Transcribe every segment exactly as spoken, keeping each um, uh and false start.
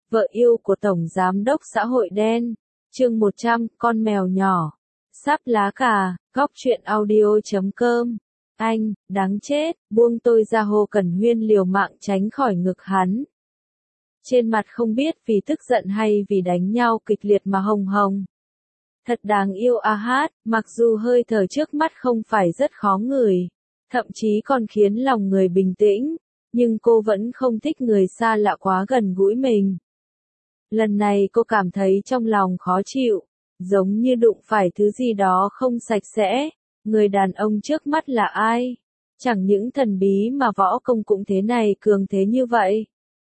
Vợ yêu của Tổng Giám đốc xã hội đen. Chương một trăm, con mèo nhỏ. Sắp lá cà, góc truyện audio chấm com. Anh, đáng chết, buông tôi ra. Hồ Cẩn Huyên liều mạng tránh khỏi ngực hắn. Trên mặt không biết vì tức giận hay vì đánh nhau kịch liệt mà hồng hồng. Thật đáng yêu a hát, mặc dù hơi thở trước mắt không phải rất khó ngửi, thậm chí còn khiến lòng người bình tĩnh, nhưng cô vẫn không thích người xa lạ quá gần gũi mình. Lần này cô cảm thấy trong lòng khó chịu, giống như đụng phải thứ gì đó không sạch sẽ. Người đàn ông trước mắt là ai? Chẳng những thần bí mà võ công cũng thế này, cường thế như vậy.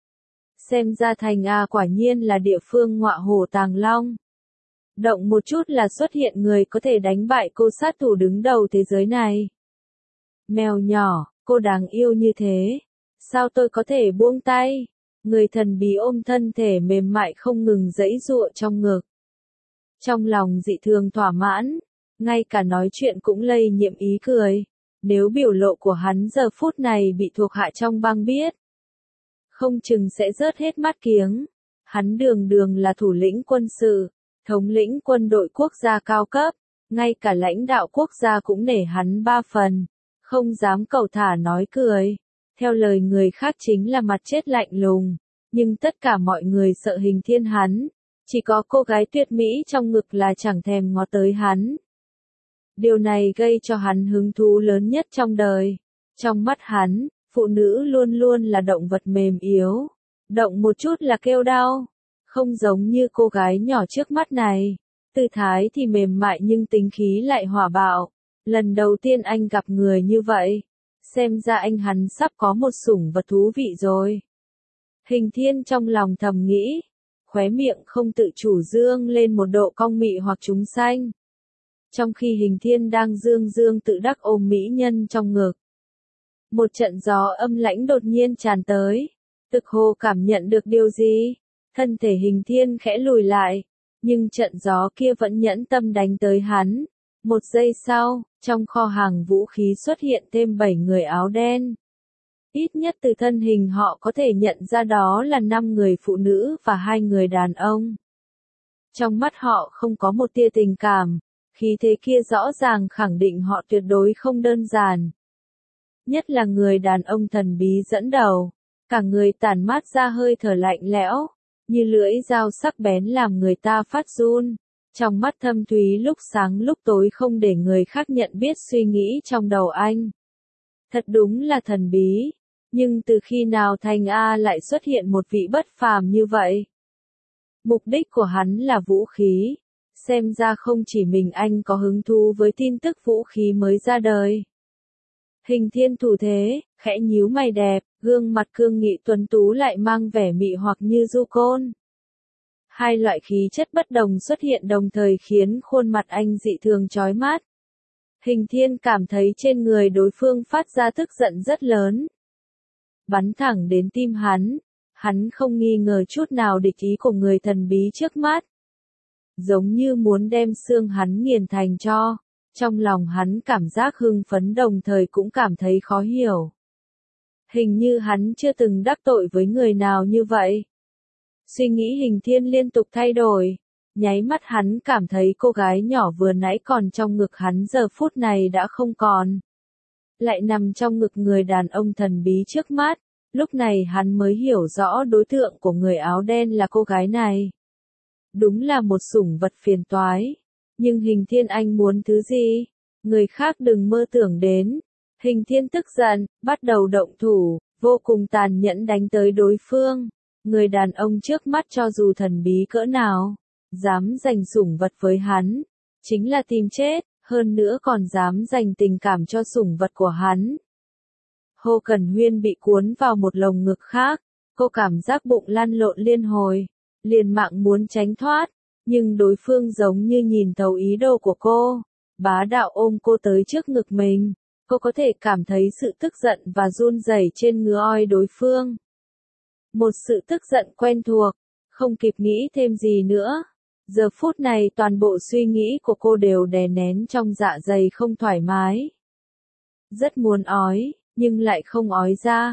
Xem ra thành A quả nhiên là địa phương ngọa hổ tàng long. Động một chút là xuất hiện người có thể đánh bại cô sát thủ đứng đầu thế giới này. Mèo nhỏ, cô đáng yêu như thế. Sao tôi có thể buông tay? Người thần bí ôm thân thể mềm mại không ngừng giãy giụa trong ngực. Trong lòng dị thường thỏa mãn, ngay cả nói chuyện cũng lây nhiễm ý cười. Nếu biểu lộ của hắn giờ phút này bị thuộc hạ trong bang biết, không chừng sẽ rớt hết mắt kiếng. Hắn đường đường là thủ lĩnh quân sự, thống lĩnh quân đội quốc gia cao cấp, ngay cả lãnh đạo quốc gia cũng nể hắn ba phần, không dám cẩu thả nói cười. Theo lời người khác chính là mặt chết lạnh lùng, nhưng tất cả mọi người sợ Hình Thiên hắn, chỉ có cô gái tuyệt mỹ trong ngực là chẳng thèm ngó tới hắn. Điều này gây cho hắn hứng thú lớn nhất trong đời. Trong mắt hắn, phụ nữ luôn luôn là động vật mềm yếu, động một chút là kêu đau, không giống như cô gái nhỏ trước mắt này. Tư thái thì mềm mại nhưng tính khí lại hỏa bạo. Lần đầu tiên anh gặp người như vậy, xem ra anh hắn sắp có một sủng vật thú vị rồi. Hình Thiên trong lòng thầm nghĩ, khóe miệng không tự chủ dương lên một độ cong mị hoặc trúng xanh. Trong khi Hình Thiên đang dương dương tự đắc ôm mỹ nhân trong ngực, một trận gió âm lãnh đột nhiên tràn tới. Tực Hồ cảm nhận được điều gì? Thân thể Hình Thiên khẽ lùi lại, nhưng trận gió kia vẫn nhẫn tâm đánh tới hắn. Một giây sau, trong kho hàng vũ khí xuất hiện thêm bảy người áo đen. Ít nhất từ thân hình họ có thể nhận ra đó là năm người phụ nữ và hai người đàn ông. Trong mắt họ không có một tia tình cảm, khí thế kia rõ ràng khẳng định họ tuyệt đối không đơn giản. Nhất là người đàn ông thần bí dẫn đầu, cả người tản mát ra hơi thở lạnh lẽo, như lưỡi dao sắc bén làm người ta phát run. Trong mắt thâm thúy lúc sáng lúc tối không để người khác nhận biết suy nghĩ trong đầu anh. Thật đúng là thần bí, nhưng từ khi nào Thành A lại xuất hiện một vị bất phàm như vậy? Mục đích của hắn là vũ khí, xem ra không chỉ mình anh có hứng thú với tin tức vũ khí mới ra đời. Hình Thiên thủ thế, khẽ nhíu mày đẹp, gương mặt cương nghị tuấn tú lại mang vẻ mị hoặc như du côn. Hai loại khí chất bất đồng xuất hiện đồng thời khiến khuôn mặt anh dị thường chói mắt. Hình Thiên cảm thấy trên người đối phương phát ra tức giận rất lớn, bắn thẳng đến tim hắn. Hắn không nghi ngờ chút nào địch ý của người thần bí trước mắt, giống như muốn đem xương hắn nghiền thành tro. Trong lòng hắn cảm giác hưng phấn đồng thời cũng cảm thấy khó hiểu. Hình như hắn chưa từng đắc tội với người nào như vậy. Suy nghĩ Hình Thiên liên tục thay đổi. Nháy mắt hắn cảm thấy cô gái nhỏ vừa nãy còn trong ngực hắn giờ phút này đã không còn, lại nằm trong ngực người đàn ông thần bí trước mắt. Lúc này hắn mới hiểu rõ đối tượng của người áo đen là cô gái này. Đúng là một sủng vật phiền toái. Nhưng Hình Thiên anh muốn thứ gì? Người khác đừng mơ tưởng đến. Hình Thiên tức giận, bắt đầu động thủ, vô cùng tàn nhẫn đánh tới đối phương. Người đàn ông trước mắt cho dù thần bí cỡ nào, dám giành sủng vật với hắn, chính là tìm chết, hơn nữa còn dám dành tình cảm cho sủng vật của hắn. Hồ Cẩn Huyên bị cuốn vào một lồng ngực khác, cô cảm giác bụng lăn lộn liên hồi, liền mạng muốn tránh thoát, nhưng đối phương giống như nhìn thấu ý đồ của cô, bá đạo ôm cô tới trước ngực mình. Cô có thể cảm thấy sự tức giận và run rẩy trên ngứa oi đối phương. Một sự tức giận quen thuộc, không kịp nghĩ thêm gì nữa. Giờ phút này toàn bộ suy nghĩ của cô đều đè nén trong dạ dày không thoải mái. Rất muốn ói, nhưng lại không ói ra.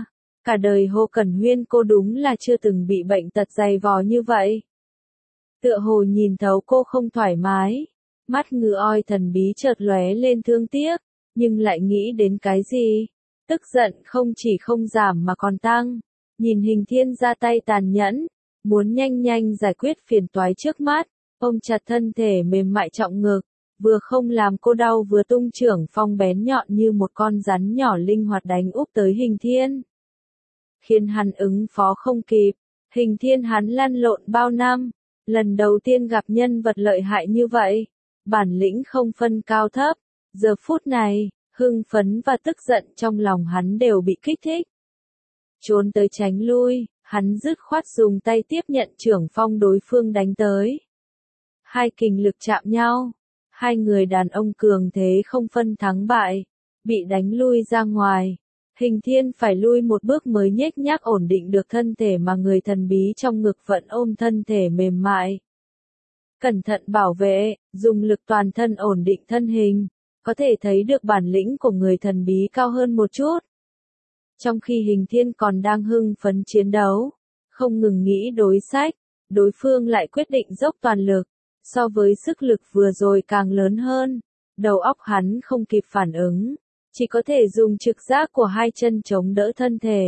Cả đời Hồ Cẩn Huyên cô đúng là chưa từng bị bệnh tật dày vò như vậy. Tựa hồ nhìn thấu cô không thoải mái, mắt ngư oi thần bí chợt lóe lên thương tiếc, nhưng lại nghĩ đến cái gì? Tức giận không chỉ không giảm mà còn tăng, nhìn Hình Thiên ra tay tàn nhẫn, muốn nhanh nhanh giải quyết phiền toái trước mắt, ôm chặt thân thể mềm mại trọng ngực, vừa không làm cô đau vừa tung chưởng phong bén nhọn như một con rắn nhỏ linh hoạt đánh úp tới Hình Thiên. Khiến hắn ứng phó không kịp, Hình Thiên hắn lăn lộn bao năm, lần đầu tiên gặp nhân vật lợi hại như vậy, bản lĩnh không phân cao thấp, giờ phút này, hưng phấn và tức giận trong lòng hắn đều bị kích thích. Trốn tới tránh lui, hắn dứt khoát dùng tay tiếp nhận chưởng phong đối phương đánh tới. Hai kình lực chạm nhau, hai người đàn ông cường thế không phân thắng bại, bị đánh lui ra ngoài. Hình Thiên phải lui một bước mới nhếch nhác ổn định được thân thể mà người thần bí trong ngực vẫn ôm thân thể mềm mại. Cẩn thận bảo vệ, dùng lực toàn thân ổn định thân hình, có thể thấy được bản lĩnh của người thần bí cao hơn một chút. Trong khi Hình Thiên còn đang hưng phấn chiến đấu, không ngừng nghĩ đối sách, đối phương lại quyết định dốc toàn lực, so với sức lực vừa rồi càng lớn hơn, đầu óc hắn không kịp phản ứng. Chỉ có thể dùng trực giác của hai chân chống đỡ thân thể.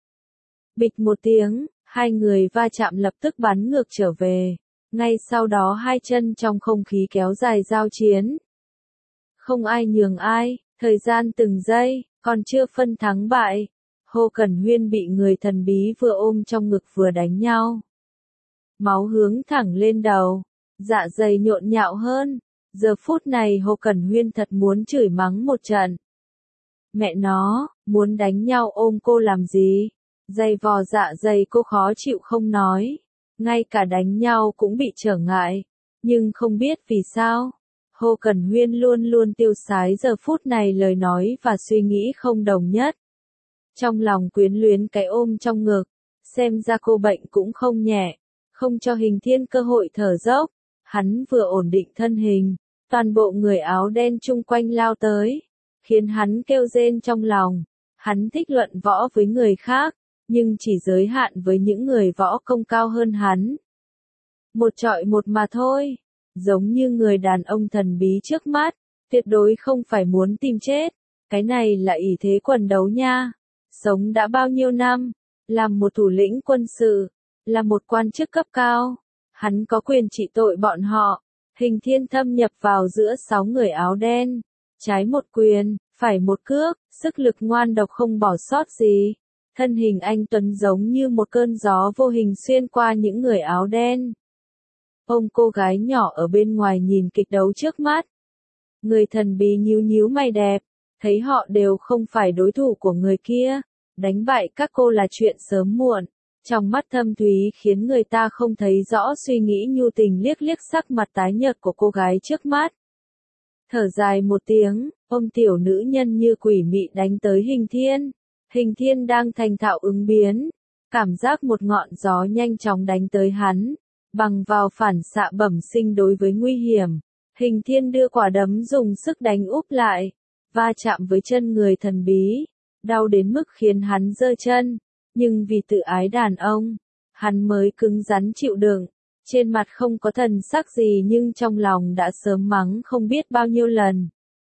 Bịch một tiếng, hai người va chạm lập tức bắn ngược trở về. Ngay sau đó hai chân trong không khí kéo dài giao chiến. Không ai nhường ai, thời gian từng giây, còn chưa phân thắng bại. Hồ Cẩn Huyên bị người thần bí vừa ôm trong ngực vừa đánh nhau. Máu hướng thẳng lên đầu, dạ dày nhộn nhạo hơn. Giờ phút này Hồ Cẩn Huyên thật muốn chửi mắng một trận. Mẹ nó, muốn đánh nhau ôm cô làm gì? Dày vò dạ dày cô khó chịu không nói. Ngay cả đánh nhau cũng bị trở ngại. Nhưng không biết vì sao. Hồ Cẩn Huyên luôn luôn tiêu sái giờ phút này lời nói và suy nghĩ không đồng nhất. Trong lòng quyến luyến cái ôm trong ngực. Xem ra cô bệnh cũng không nhẹ. Không cho Hình Thiên cơ hội thở dốc. Hắn vừa ổn định thân hình. Toàn bộ người áo đen chung quanh lao tới. Khiến hắn kêu rên trong lòng. Hắn thích luận võ với người khác, nhưng chỉ giới hạn với những người võ công cao hơn hắn. Một trọi một mà thôi, giống như người đàn ông thần bí trước mắt, tuyệt đối không phải muốn tìm chết, cái này là ỷ thế quần đấu nha. Sống đã bao nhiêu năm, làm một thủ lĩnh quân sự, là một quan chức cấp cao, hắn có quyền trị tội bọn họ. Hình Thiên thâm nhập vào giữa sáu người áo đen. Trái một quyền, phải một cước, sức lực ngoan độc không bỏ sót gì. Thân hình anh Tuấn giống như một cơn gió vô hình xuyên qua những người áo đen. Ông cô gái nhỏ ở bên ngoài nhìn kịch đấu trước mắt. Người thần bí nhíu nhíu mày đẹp, thấy họ đều không phải đối thủ của người kia. Đánh bại các cô là chuyện sớm muộn. Trong mắt thâm thúy khiến người ta không thấy rõ suy nghĩ nhu tình liếc liếc sắc mặt tái nhợt của cô gái trước mắt. Thở dài một tiếng, ôm tiểu nữ nhân như quỷ mị đánh tới Hình Thiên. Hình Thiên đang thành thạo ứng biến. Cảm giác một ngọn gió nhanh chóng đánh tới hắn. Bằng vào phản xạ bẩm sinh đối với nguy hiểm. Hình Thiên đưa quả đấm dùng sức đánh úp lại. Va chạm với chân người thần bí. Đau đến mức khiến hắn giơ chân. Nhưng vì tự ái đàn ông, hắn mới cứng rắn chịu đựng. Trên mặt không có thần sắc gì nhưng trong lòng đã sớm mắng không biết bao nhiêu lần.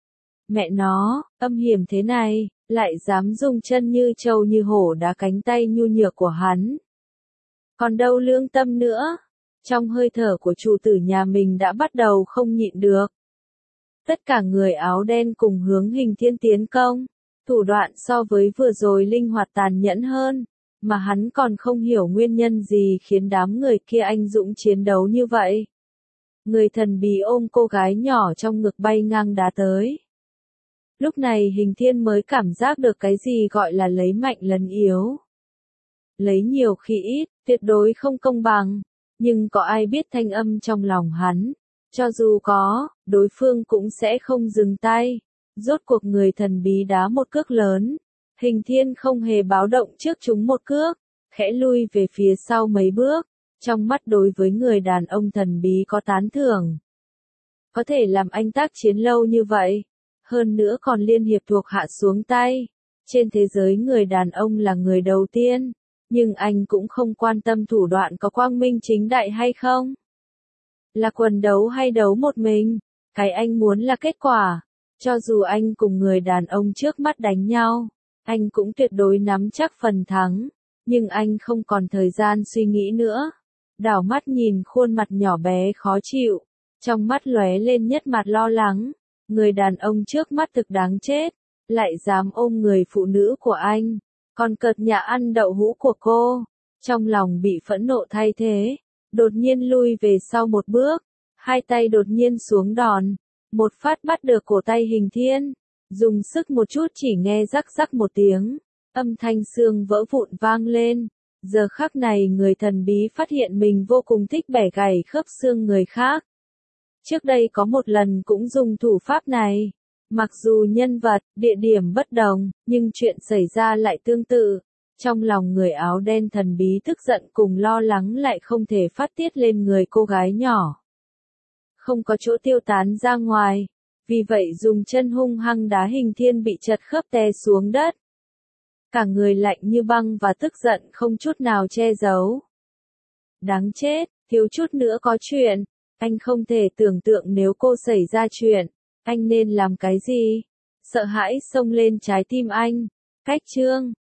Mẹ nó, âm hiểm thế này, lại dám dùng chân như trâu như hổ đá cánh tay nhu nhược của hắn. Còn đâu lương tâm nữa, trong hơi thở của chủ tử nhà mình đã bắt đầu không nhịn được. Tất cả người áo đen cùng hướng Hình Thiên tiến công, thủ đoạn so với vừa rồi linh hoạt tàn nhẫn hơn. Mà hắn còn không hiểu nguyên nhân gì khiến đám người kia anh dũng chiến đấu như vậy. Người thần bí ôm cô gái nhỏ trong ngực bay ngang đá tới. Lúc này Hình Thiên mới cảm giác được cái gì gọi là lấy mạnh lấn yếu. Lấy nhiều khi ít, tuyệt đối không công bằng. Nhưng có ai biết thanh âm trong lòng hắn. Cho dù có, đối phương cũng sẽ không dừng tay. Rốt cuộc người thần bí đá một cước lớn. Hình Thiên không hề báo động trước chúng một cước, khẽ lui về phía sau mấy bước, trong mắt đối với người đàn ông thần bí có tán thưởng. Có thể làm anh tác chiến lâu như vậy, hơn nữa còn liên hiệp thuộc hạ xuống tay, Trên thế giới người đàn ông là người đầu tiên, nhưng anh cũng không quan tâm thủ đoạn có quang minh chính đại hay không. Là quần đấu hay đấu một mình, cái anh muốn là kết quả. Cho dù anh cùng người đàn ông trước mắt đánh nhau, anh cũng tuyệt đối nắm chắc phần thắng, nhưng anh không còn thời gian suy nghĩ nữa. Đảo mắt nhìn khuôn mặt nhỏ bé khó chịu, trong mắt lóe lên nhất mặt lo lắng, người đàn ông trước mắt thực đáng chết, lại dám ôm người phụ nữ của anh, còn cợt nhả ăn đậu hũ của cô. Trong lòng bị phẫn nộ thay thế, đột nhiên lui về sau một bước, hai tay đột nhiên xuống đòn, một phát bắt được cổ tay Hình Thiên, dùng sức một chút chỉ nghe rắc rắc một tiếng, âm thanh xương vỡ vụn vang lên. Giờ khắc này người thần bí phát hiện mình vô cùng thích bẻ gãy khớp xương người khác. Trước đây có một lần cũng dùng thủ pháp này. Mặc dù nhân vật, địa điểm bất đồng, nhưng chuyện xảy ra lại tương tự. Trong lòng người áo đen thần bí tức giận cùng lo lắng lại không thể phát tiết lên người cô gái nhỏ. Không có chỗ tiêu tán ra ngoài, vì vậy dùng chân hung hăng đá Hình Thiên bị chật khớp té xuống đất. Cả người lạnh như băng và tức giận không chút nào che giấu. Đáng chết, thiếu chút nữa có chuyện, anh không thể tưởng tượng nếu cô xảy ra chuyện, anh nên làm cái gì? Sợ hãi xông lên trái tim anh. Cách chương